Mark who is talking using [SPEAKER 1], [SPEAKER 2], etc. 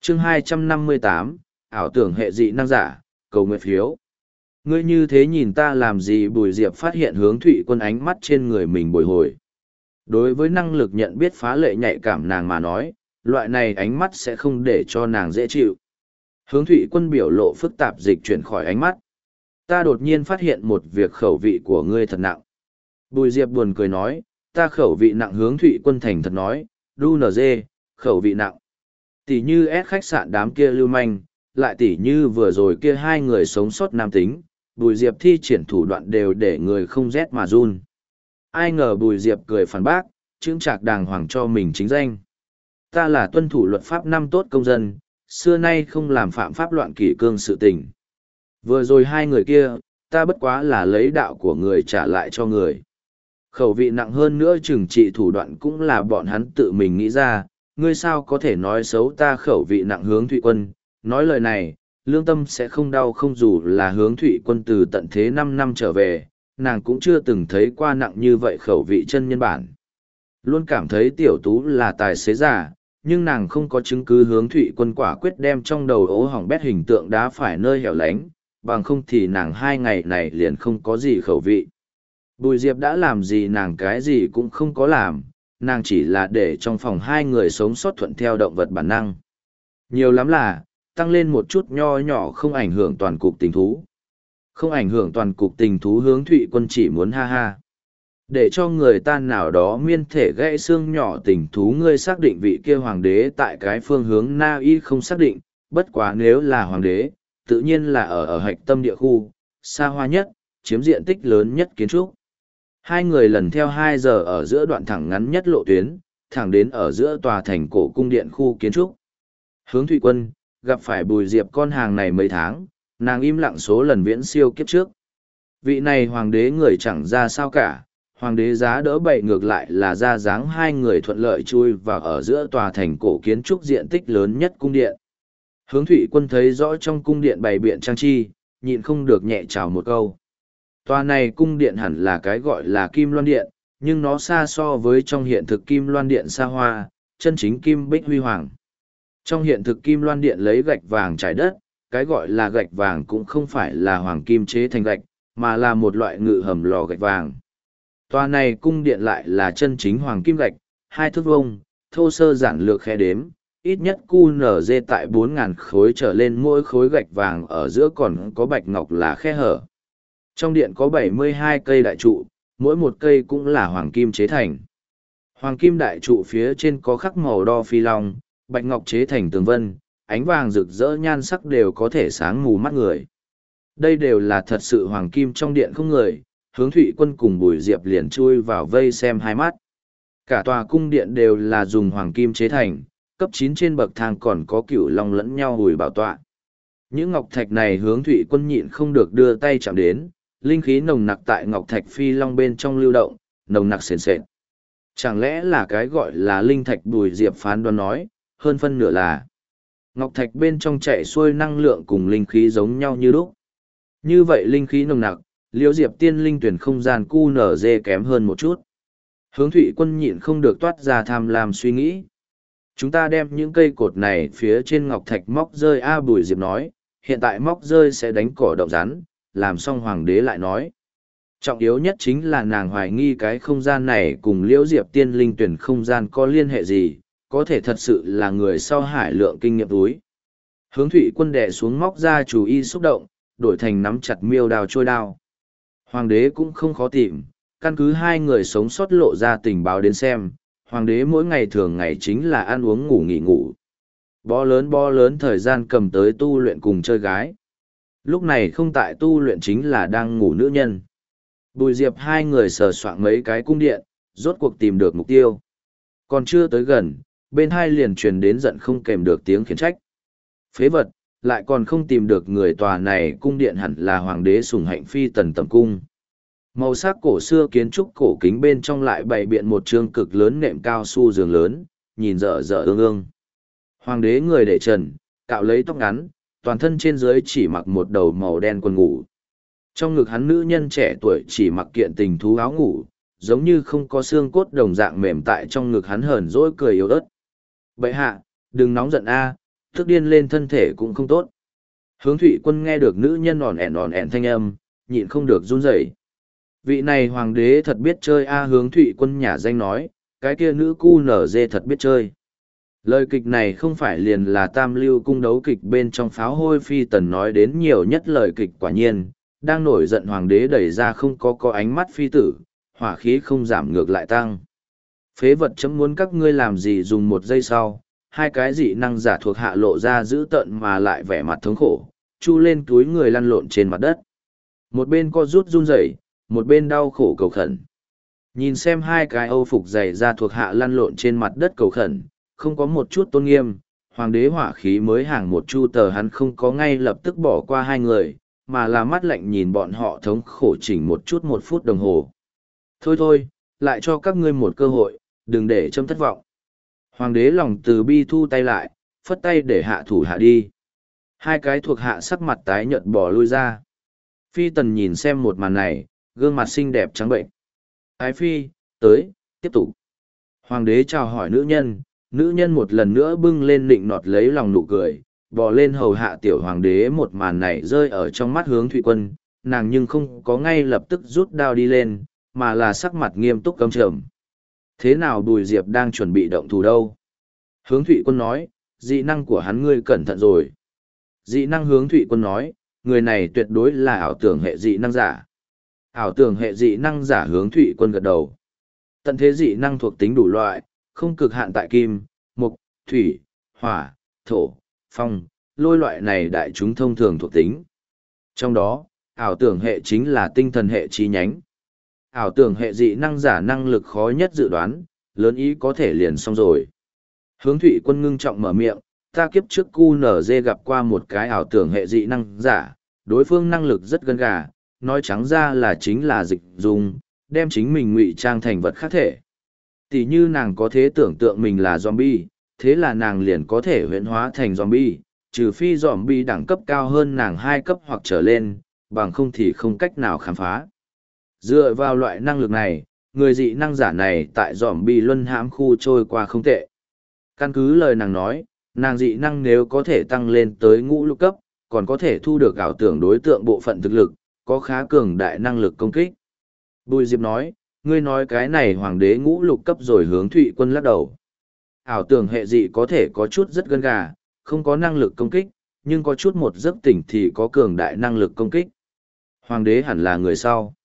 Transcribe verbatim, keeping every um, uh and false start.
[SPEAKER 1] chương hai trăm năm mươi tám, ảo tưởng hệ dị năng giả, cầu nguyện phiếu. Ngươi như thế nhìn ta làm gì? Bùi Diệp phát hiện Hướng Thụy Quân ánh mắt trên người mình bồi hồi. Đối với năng lực nhận biết phá lệ nhạy cảm nàng mà nói, loại này ánh mắt sẽ không để cho nàng dễ chịu. Hướng Thụy Quân biểu lộ phức tạp dịch chuyển khỏi ánh mắt. Ta đột nhiên phát hiện một việc, khẩu vị của ngươi thật nặng. Bùi Diệp buồn cười nói, ta khẩu vị nặng? Hướng Thụy Quân thành thật nói, đu nờ dê, khẩu vị nặng. Tỷ như ép khách sạn đám kia lưu manh, lại tỷ như vừa rồi kia hai người sống sót nam tính, Bùi Diệp thi triển thủ đoạn đều để người không rét mà run. Ai ngờ Bùi Diệp cười phản bác, chững chạc đàng hoàng cho mình chính danh. Ta là tuân thủ luật pháp năm tốt công dân, xưa nay không làm phạm pháp loạn kỷ cương sự tình. Vừa rồi hai người kia, ta bất quá là lấy đạo của người trả lại cho người. Khẩu vị nặng hơn nữa trừng trị thủ đoạn cũng là bọn hắn tự mình nghĩ ra, ngươi sao có thể nói xấu ta khẩu vị nặng? Hướng Thụy Quân, nói lời này, lương tâm sẽ không đau không? Dù là Hướng Thụy Quân từ tận thế năm năm trở về, nàng cũng chưa từng thấy qua nặng như vậy khẩu vị chân nhân bản. Luôn cảm thấy Tiểu Tú là tài xế giả, nhưng nàng không có chứng cứ. Hướng Thụy Quân quả quyết đem trong đầu ố hỏng bét hình tượng đá phải nơi hẻo lánh, bằng không thì nàng hai ngày này liền không có gì khẩu vị. Bùi Diệp đã làm gì? Nàng cái gì cũng không có làm, nàng chỉ là để trong phòng hai người sống sót thuận theo động vật bản năng. Nhiều lắm là, tăng lên một chút nho nhỏ, không ảnh hưởng toàn cục tình thú. Không ảnh hưởng toàn cục tình thú? Hướng Thụy Quân chỉ muốn ha ha. Để cho người ta nào đó miên thể gãy xương nhỏ tình thú. Ngươi xác định vị kia hoàng đế tại cái phương hướng Na Y? Không xác định, bất quá nếu là hoàng đế, tự nhiên là ở ở hạch tâm địa khu, xa hoa nhất, chiếm diện tích lớn nhất kiến trúc. Hai người lần theo hai giờ ở giữa đoạn thẳng ngắn nhất lộ tuyến, thẳng đến ở giữa tòa thành cổ cung điện khu kiến trúc. Hướng Thụy Quân, gặp phải Bùi Diệp con hàng này mấy tháng, nàng im lặng số lần viễn siêu kiếp trước. Vị này hoàng đế người chẳng ra sao cả, hoàng đế giá đỡ bậy ngược lại là ra dáng hai người thuận lợi chui vào ở giữa tòa thành cổ kiến trúc diện tích lớn nhất cung điện. Hướng Thụy Quân thấy rõ trong cung điện bày biện trang trí, nhịn không được nhẹ chào một câu. Tòa này cung điện hẳn là cái gọi là Kim Loan Điện, nhưng nó xa so với trong hiện thực Kim Loan Điện xa hoa, chân chính kim bích huy hoàng. Trong hiện thực Kim Loan Điện lấy gạch vàng trải đất, cái gọi là gạch vàng cũng không phải là hoàng kim chế thành gạch, mà là một loại ngự hầm lò gạch vàng. Tòa này cung điện lại là chân chính hoàng kim gạch, hai thước vuông, thô sơ giản lược khe đếm, ít nhất cu nở dê tại bốn ngàn khối trở lên, mỗi khối gạch vàng ở giữa còn có bạch ngọc là khe hở. Trong điện có bảy mươi hai cây đại trụ, mỗi một cây cũng là hoàng kim chế thành. Hoàng kim đại trụ phía trên có khắc màu đo phi long, bạch ngọc chế thành tường vân, ánh vàng rực rỡ nhan sắc đều có thể sáng mù mắt người. Đây đều là thật sự hoàng kim. Trong điện không người, Hướng Thụy Quân cùng Bùi Diệp liền chui vào vây xem hai mắt. Cả tòa cung điện đều là dùng hoàng kim chế thành, cấp chín trên bậc thang còn có cửu long lẫn nhau hùi bảo tọa. Những ngọc thạch này Hướng Thụy Quân nhịn không được đưa tay chạm đến, linh khí nồng nặc tại ngọc thạch phi long bên trong lưu động, nồng nặc sền sệt. Chẳng lẽ là cái gọi là linh thạch? Bùi Diệp phán đoán nói, hơn phân nửa là ngọc thạch bên trong chạy xuôi năng lượng cùng linh khí giống nhau như lúc. Như vậy linh khí nồng nặc, Liễu Diệp tiên linh tuyển không gian cu nở dê kém hơn một chút. Hướng Thụy Quân nhịn không được toát ra tham lam suy nghĩ. Chúng ta đem những cây cột này phía trên ngọc thạch móc rơi. A Bùi Diệp nói, hiện tại móc rơi sẽ đánh cỏ động rắn, làm xong hoàng đế lại nói. Trọng yếu nhất chính là nàng hoài nghi cái không gian này cùng Liễu Diệp tiên linh tuyển không gian có liên hệ gì, có thể thật sự là người sau hải lượng kinh nghiệm túi. Hướng Thụy Quân đè xuống móc ra chủ y xúc động, đổi thành nắm chặt miêu đao trôi đao. Hoàng đế cũng không khó tìm, căn cứ hai người sống sót lộ ra tình báo đến xem, hoàng đế mỗi ngày thường ngày chính là ăn uống ngủ nghỉ ngủ. Bó lớn bó lớn thời gian cầm tới tu luyện cùng chơi gái. Lúc này không tại tu luyện chính là đang ngủ nữ nhân. Bùi Diệp hai người sờ soạng mấy cái cung điện, rốt cuộc tìm được mục tiêu. Còn chưa tới gần, bên hai liền truyền đến giận không kèm được tiếng khiển trách. Phế vật, lại còn không tìm được người. Tòa này cung điện hẳn là hoàng đế sủng hạnh phi tần tầm cung. Màu sắc cổ xưa kiến trúc cổ kính bên trong lại bày biện một trương cực lớn nệm cao su giường lớn, nhìn dở dở ương ương. Hoàng đế người để trần, cạo lấy tóc ngắn, toàn thân trên dưới chỉ mặc một đầu màu đen quần ngủ. Trong ngực hắn nữ nhân trẻ tuổi chỉ mặc kiện tình thú áo ngủ, giống như không có xương cốt đồng dạng mềm tại trong ngực hắn, hờn dỗi cười yếu ớt. Bậy hạ, đừng nóng giận a, Thức điên lên thân thể cũng không tốt. Hướng Thụy Quân nghe được nữ nhân ỏn ẻn ỏn ẻn thanh âm, nhịn không được run rẩy. Vị này hoàng đế thật biết chơi a. Hướng Thụy Quân nhả danh nói, cái kia nữ cu nở dê thật biết chơi. Lời kịch này không phải liền là tam lưu cung đấu kịch bên trong pháo hôi phi tần nói đến nhiều nhất lời kịch. Quả nhiên, đang nổi giận hoàng đế đẩy ra không có có ánh mắt phi tử, hỏa khí không giảm ngược lại tăng. Phế vật chấm muốn các ngươi làm gì dùng một giây sau, hai cái dị năng giả thuộc hạ lộ ra dữ tợn mà lại vẻ mặt thống khổ, chu lên túi người lăn lộn trên mặt đất. Một bên co rút run rẩy, một bên đau khổ cầu khẩn. Nhìn xem hai cái âu phục dày ra thuộc hạ lăn lộn trên mặt đất cầu khẩn, không có một chút tôn nghiêm, hoàng đế hỏa khí mới hàng một chu tờ hắn không có ngay lập tức bỏ qua hai người, mà là mắt lạnh nhìn bọn họ thống khổ chỉnh một chút một phút đồng hồ. Thôi thôi, lại cho các ngươi một cơ hội, đừng để châm thất vọng. Hoàng đế lòng từ bi thu tay lại, phất tay để hạ thủ hạ đi. Hai cái thuộc hạ sắc mặt tái nhợt bỏ lui ra. Phi tần nhìn xem một màn này, gương mặt xinh đẹp trắng bệnh. Ái phi, tới, tiếp tục. Hoàng đế chào hỏi nữ nhân, nữ nhân một lần nữa bưng lên nịnh nọt lấy lòng nụ cười, bò lên hầu hạ tiểu hoàng đế. Một màn này rơi ở trong mắt Hướng Thụy Quân, nàng nhưng không có ngay lập tức rút đao đi lên, mà là sắc mặt nghiêm túc căm trầm. Thế nào Bùi Diệp đang chuẩn bị động thủ đâu? Hướng Thụy Quân nói, dị năng của hắn ngươi cẩn thận rồi. Dị năng Hướng Thụy Quân nói, người này tuyệt đối là ảo tưởng hệ dị năng giả. Ảo tưởng hệ dị năng giả. Hướng Thụy Quân gật đầu. Tận thế dị năng thuộc tính đủ loại, không cực hạn tại kim, mộc, thủy, hỏa, thổ, phong, lôi loại này đại chúng thông thường thuộc tính. Trong đó, ảo tưởng hệ chính là tinh thần hệ chi nhánh. Ảo tưởng hệ dị năng giả năng lực khó nhất dự đoán, lớn ý có thể liền xong rồi. Hướng Thụy Quân ngưng trọng mở miệng, ta kiếp trước cu nở dê gặp qua một cái ảo tưởng hệ dị năng giả, đối phương năng lực rất gân gà, nói trắng ra là chính là dịch dùng, đem chính mình ngụy trang thành vật khác thể. Tỷ như nàng có thể tưởng tượng mình là zombie, thế là nàng liền có thể huyễn hóa thành zombie, trừ phi zombie đẳng cấp cao hơn nàng hai cấp hoặc trở lên, bằng không thì không cách nào khám phá. Dựa vào loại năng lực này, người dị năng giả này tại zombie luân hãm khu trôi qua không tệ. Căn cứ lời nàng nói, nàng dị năng nếu có thể tăng lên tới ngũ lục cấp, còn có thể thu được ảo tưởng đối tượng bộ phận thực lực, có khá cường đại năng lực công kích. Bùi Diệp nói, ngươi nói cái này hoàng đế ngũ lục cấp rồi. Hướng Thụy Quân lắc đầu. Ảo tưởng hệ dị có thể có chút rất gân gà, không có năng lực công kích, nhưng có chút một giấc tỉnh thì có cường đại năng lực công kích. Hoàng đế hẳn là người sau.